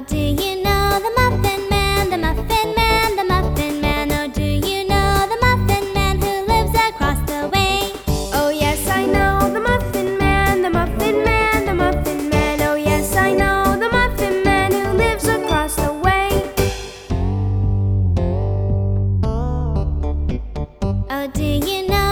do you know the Muffin Man, the Muffin Man, the Muffin Man? Oh, do you know the Muffin Man who lives across the way? Oh yes, I know the Muffin Man, the Muffin Man, the Muffin Man. Oh yes, I know the Muffin Man who lives across the way. Oh, do you know